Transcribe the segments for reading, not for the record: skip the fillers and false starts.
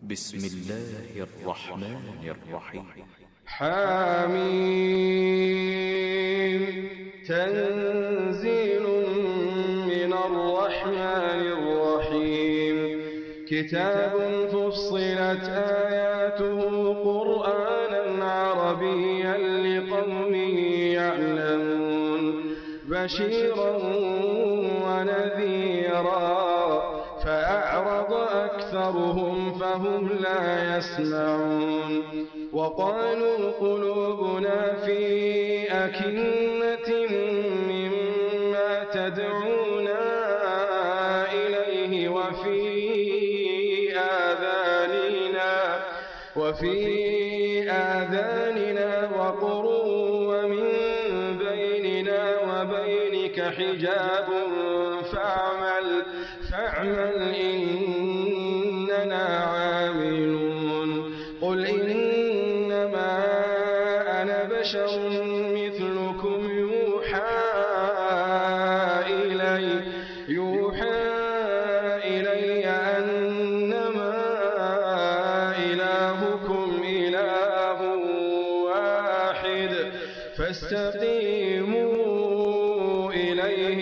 بسم الله الرحمن الرحيم. حميم. تنزيل من الرحمن الرحيم. كتاب فصلت آياته قرآنا عربيا لقوم يعلمون بشيرا ونذيرا فأعرض أكثرهم فهم لا يسمعون. وقالوا قلوبنا في أكنة مما تدعونا إليه وفي آذاننا وقر ومن بيننا وبينك حجاب فاعمل إننا عاملون. قل إنما أنا بشر مثلكم يوحى إلي أنما إلهكم إله واحد فاستقيموا إليه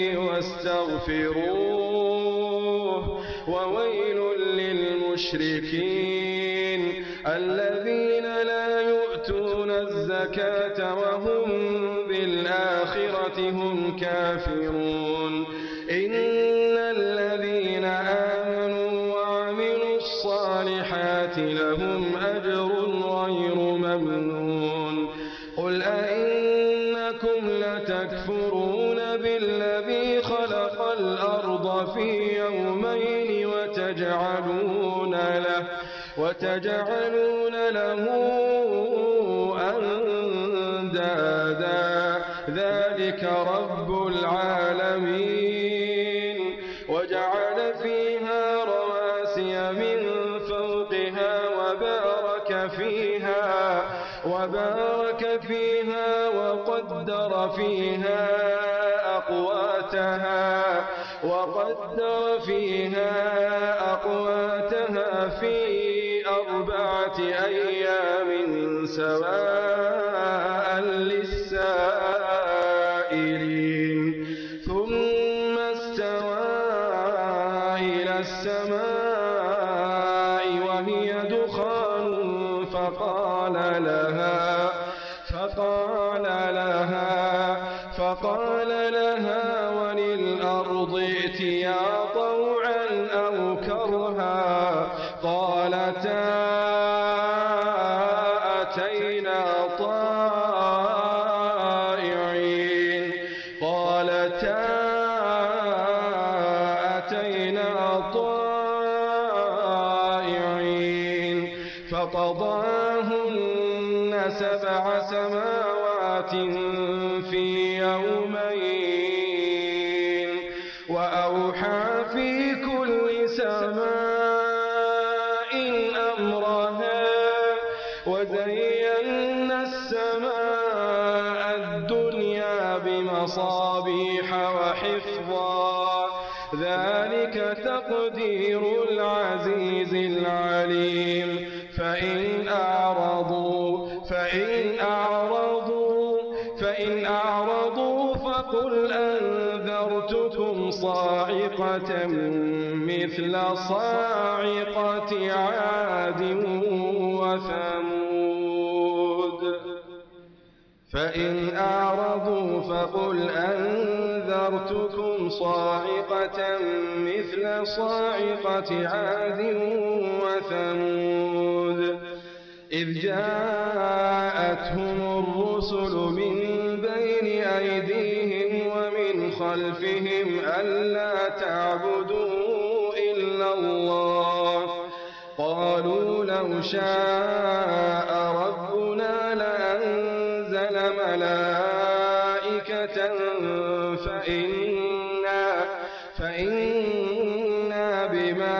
واستغفروه. وويل للمشركين الذين لا يؤتون الزكاة وهم بالآخرة هم كافرون. إن الذين آمنوا وعملوا الصالحات لهم أجر غير ممنون. قل أئنكم لتكفرون بالذي خلق الأرض في يومين وتجعلون له أندادا ذلك رب العالمين. وجعل فيها رواسي من فوقها وبارك فيها وقدر فيها أقواتها في 4 أيام سواء للسائلين. ثم استوى إلى السماء وهي دخان فقال لها وللأرض ائتيا طوعا أو كرها قالتا أتينا طائعين. فقضاهن 7 سماوات في يومين وأوحى في كل سماء أمرها وزينا السماء الدنيا بمصابيح وحفظا ذلك تقدير العزيز العليم. فإن أعرضوا فقل أنذرتكم صاعقة مثل صاعقة عاد وثمود. فإن أعرضوا فقل أنذرتكم صاعقة مثل صاعقة عاد وثمود إذ جاءتهم الرسل من بين أيديهم ومن خلفهم ألا تعبدوا إلا الله قالوا لو شاء ربنا لأنزل ملائكة فإنا بما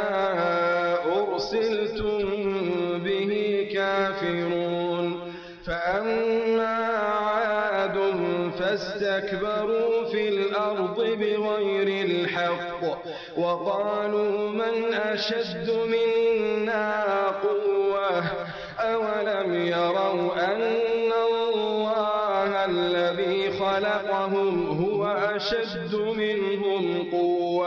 أرسلتم به كافرون. فأما عاد فاستكبروا في الأرض بغير الحق وقالوا من أشد منا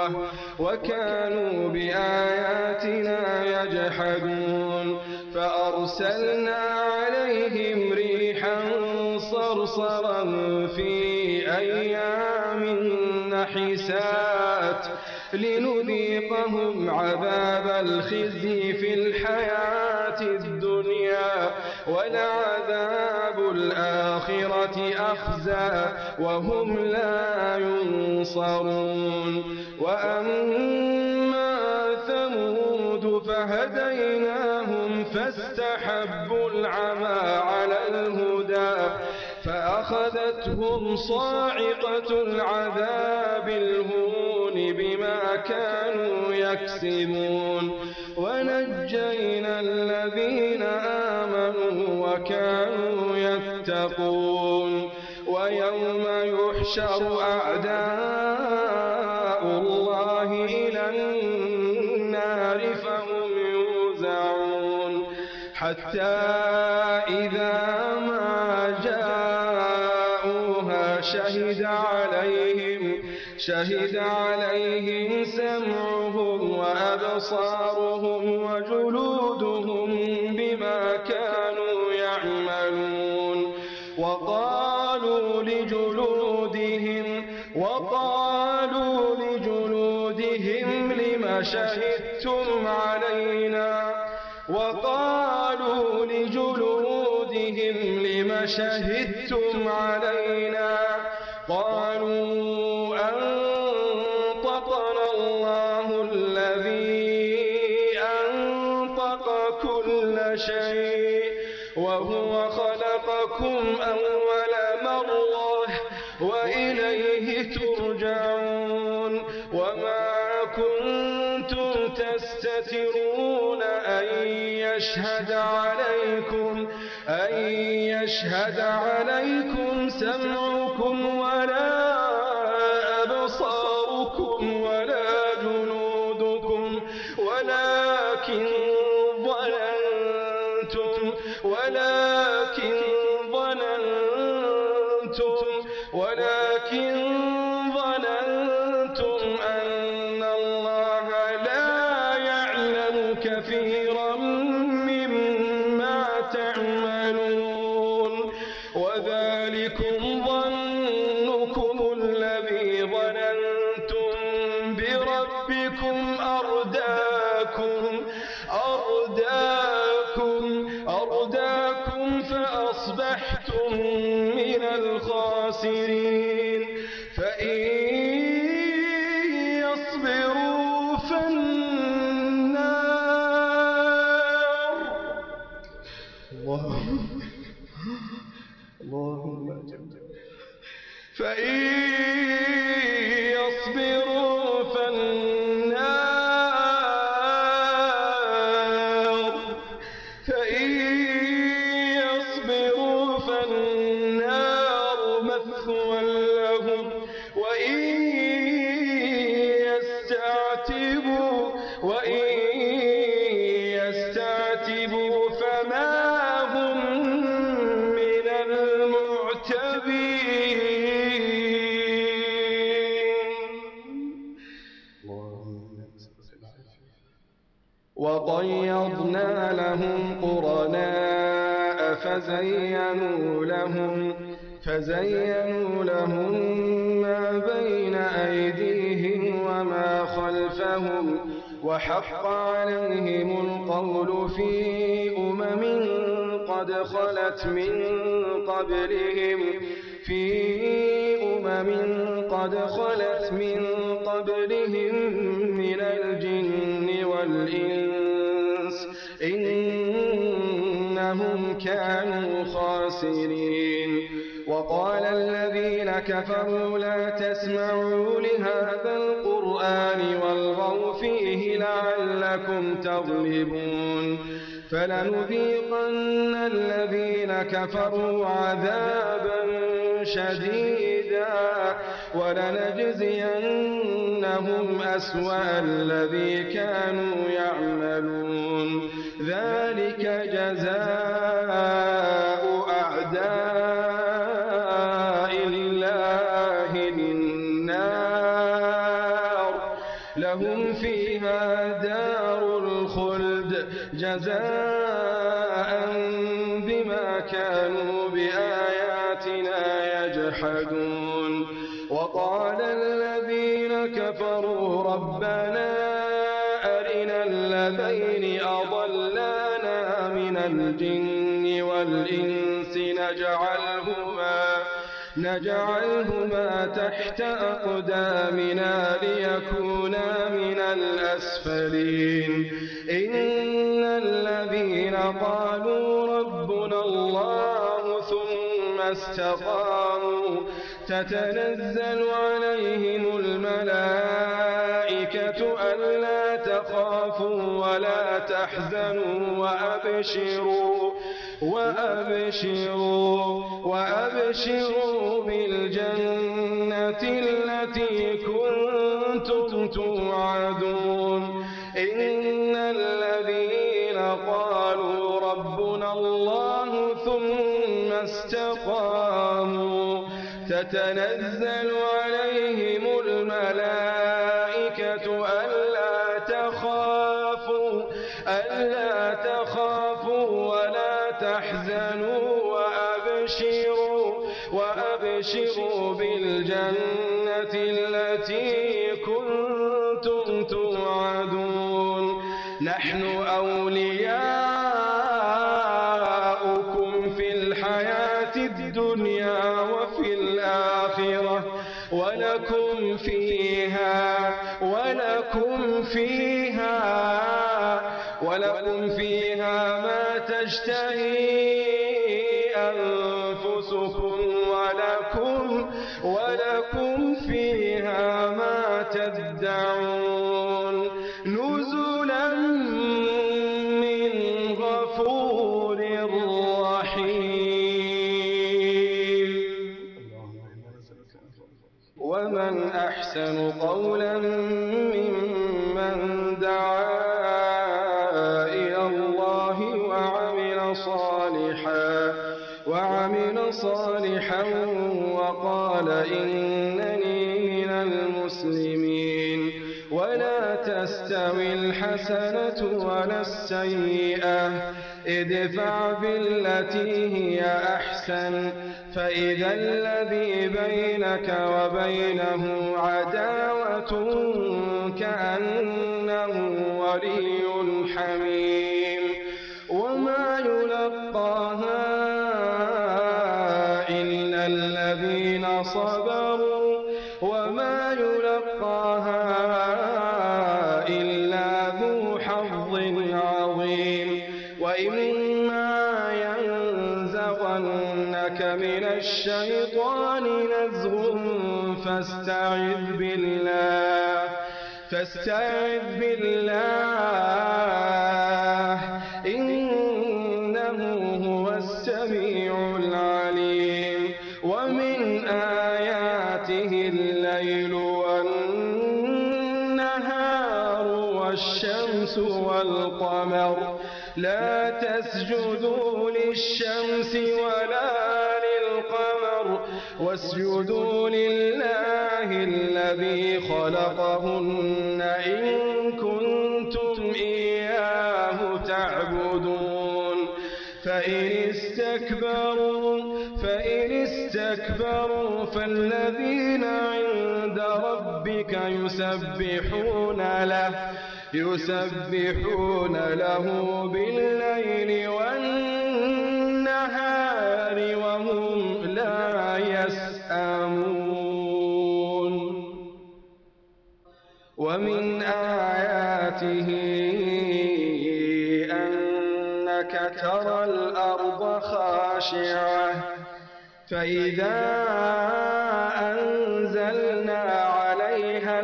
وكانوا بآياتنا يجحدون فأرسلنا عليهم ريحا صرصرا في أيام نحسات لنذيقهم عذاب الخزي في الحياة الدنيا ولعذاب الآخرة أخزى وهم لا ينصرون وأما ثمود فهديناهم فاستحبوا العمى على الهدى فأخذتهم صاعقة العذاب الهون بما كانوا يكسبون ونجينا الذين آمنوا وكانوا يتقون ويوم يحشر أعداء الله إلى النار فهم يوزعون حتى إذا ما جاءوها شهد عليهم سمعهم وأبصارهم وجلودهم بما كانوا يعملون وقالوا لجلودهم لم شهدتم علينا قالوا أنطقنا الله الذي أنطق كل شيء وهو خلقكم أول مرة وإليه ترجعون وما كنتم تستترون أن يشهد عليكم سمعكم ولا أبصاركم ولا جلودكم ولكن ظننتم أن الله لا يعلم كثيرا مما تعملون وذلكم ظنكم الذي ظننتم بربكم أرداكم فأصبحتم من الخاسرين فإن يصبروا فالنار اللهم فإن يصبروا فالنار مثوى لهم وإن يستعتبوا فما هم من المعتبين. وقيضنا لهم قرناء فزينوا لهم ما بين أيديهم وما خلفهم وحق عليهم القول في قد خلت من قبلهم من الجن والإنس إنهم كانوا خاسرين. وقال الذين كفروا لا تسمعوا لهذا القرآن والغوا فيه لعلكم تغلبون فلنذيقن الذين كفروا عذابا شديدا ولنجزينهم أسوأ الذي كانوا يعملون ذلك جزاء أعداء الله النار الخلد جزاء بما كانوا بآياتنا يجحدون وقال الذين كفروا ربنا أرنا الذين أضلانا من الجن والإنس نجعلهما تحت أقدامنا ليكونا من الأسفلين إن الذين قالوا ربنا الله ثم استقاموا تتنزل عليهم الملائكة ألا تخافوا ولا تحزنوا وأبشروا بالجنة التي كنتم توعدون إن الذين قالوا ربنا الله ثم استقاموا تتنزل عليهم الملائكة ألا تخافوا ولا تحزنوا وأبشروا بالجنة التي كنتم توعدون نحن أولياؤكم في الحياة الدنيا وفي الآخرة ولكم فيها ما تشتهي أنفسكم ولكم فيها ما تدعون نزلا من غفور رحيم ومن أحسن قولا ممن دعا إلى الله وعمل صالحا وقال إنني من المسلمين ولا تستوي الحسنة ولا السيئة ادفع بالتي هي أحسن فإذا الذي بينك وبينه عداوة كأنه ولي حميم وما يلقاها إلا الذين صبروا وما يلقاها إلا ذو حظ عظيم وإما ينزغنك من الشيطان نزغ فاستعذ بالله إنه هو السميع العليم ومن آياته الليل والنهار والشمس والقمر لا تسجدوا للشمس ولا للقمر واسجدوا لله الذي خلقهن إن كنتم إياه تعبدون فإن استكبروا فالذين عند ربك يسبحون له بالليل والنهار وهم لا يسأمون ومن آياته أنك ترى الأرض خاشعة فإذا أنزلنا عليها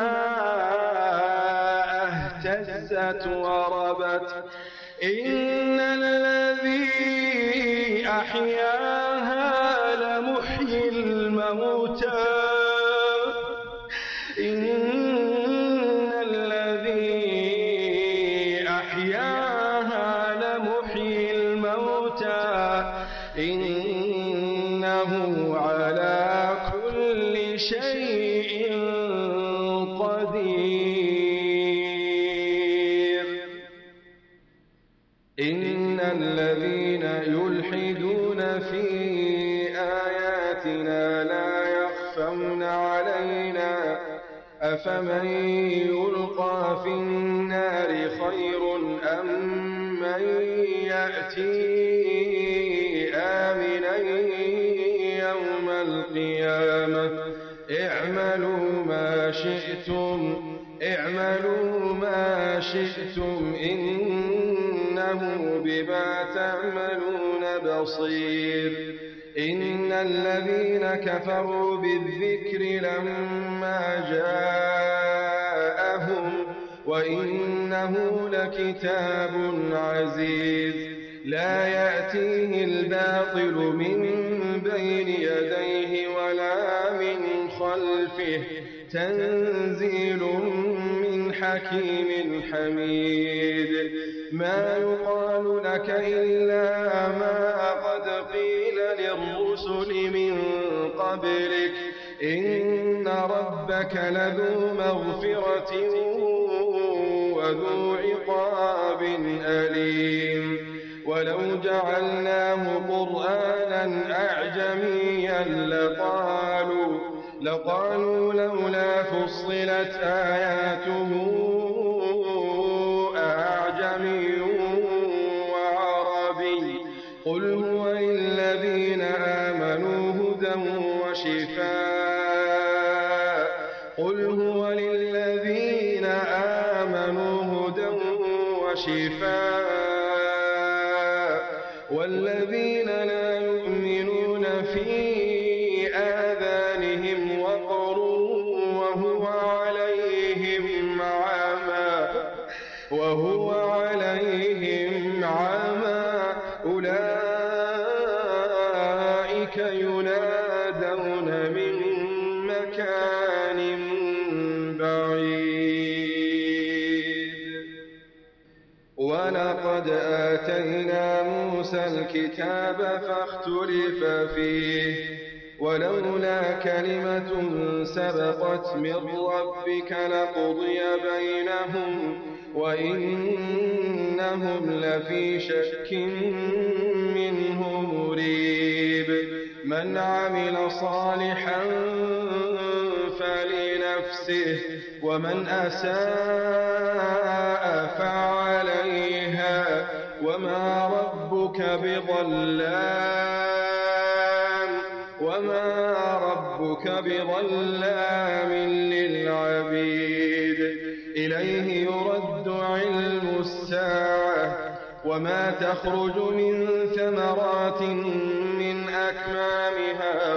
الماء اهتزت وربت إن الذي أحياها لمحيي الموتى إن الذي أحياها لمحيي الموتى إنه على كل شيء قدير إن الذين يلحدون في آياتنا لا يخفون علينا أفمن يلقى في النار خير أم من يأتي آمنا يوم القيامة اعملوا ما شئتم إنه بما تعملون بصير إن الذين كفروا بالذكر لما جاءهم وإنه لكتاب عزيز لا يأتيه الباطل من بين يديه ولا من خلفه تنزيل من حكيم حميد ما يقال لك إلا ما قد قيل للرسل من قبلك إن ربك لذو مغفرة وذو عقاب أليم ولو جعلناه قرآنا أعجميا لقالوا لولا فصلت آياته أعجمي وعربي قل هو للذين آمنوا هدى وشفاء والذين لا يؤمنون في آذانهم وقر وهو عليهم عمى أولئك ينادون من مكان بعيد ولقد آتينا موسى الكتاب فاختلف فيه ولولا كلمة سبقت من ربك لقضي بينهم وإنهم لفي شك منه مريب من عمل صالحا فلنفسه ومن أساء فعليها وما ربك بظلام للعبيد إليه يرد علم الساعة وما تخرج من ثمرات من أكمامها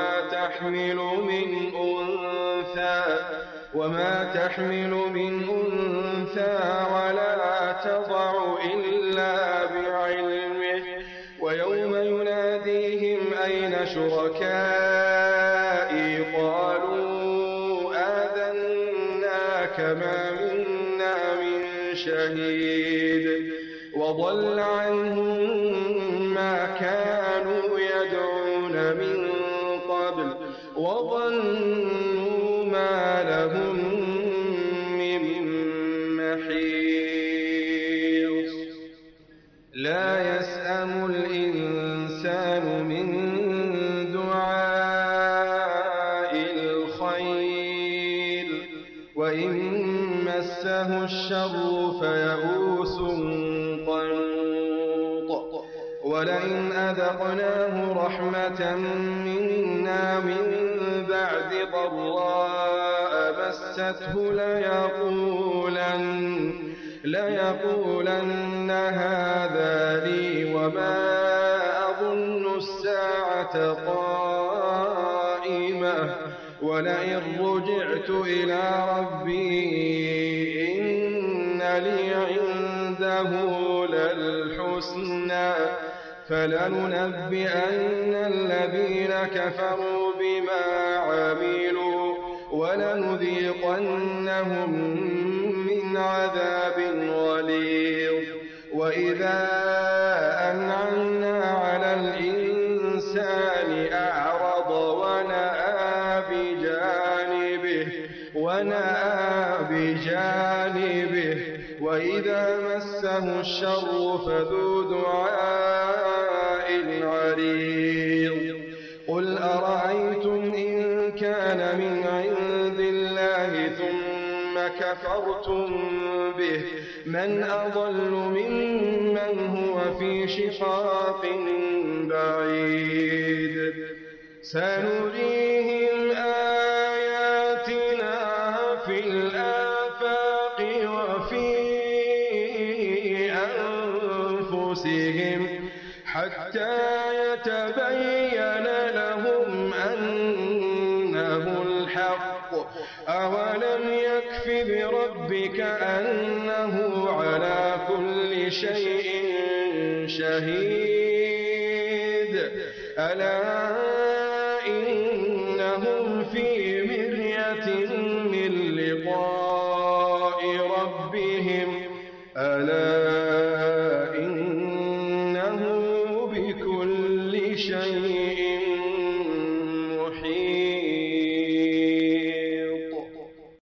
وما تحمل من أنثى ولا تضع إلا بعلمه ويوم يناديهم أين شركائي قالوا آذناك ما منا من شهيد وضل عنهم ما كانوا يدعون من قبل وظنوا ما لهم من محيص لا يسأم الإنسان من دعاء الخير وإن مسه الشر فيئوس قنوط ولئن أذقناه رحمة منا من بعد ضراء مسته ليقولن هذا لي وما أظن الساعة قائمة ولئن رجعت إلى ربي إن لي عنده للحسنى فلننبئن الذين كفروا بما عملوا ولنذيقنهم من عذاب غليظ وإذا أنعمنا على الإنسان أعرض ونأى بجانبه وإذا مسه مسه الشر فذو دعاء عريض قل أرأيتم إن كان من عند الله ثم كفرتم به من أضل ممن هو في شقاق بعيد سنريهم آياتنا في الآفاق وفي أنفسهم حتى يتبين لهم أنه الحق أولم يكف بربك أنه على كل شيء شهيد ألا إنهم في مرية من لقاء ربهم ألا إنه بكل شيء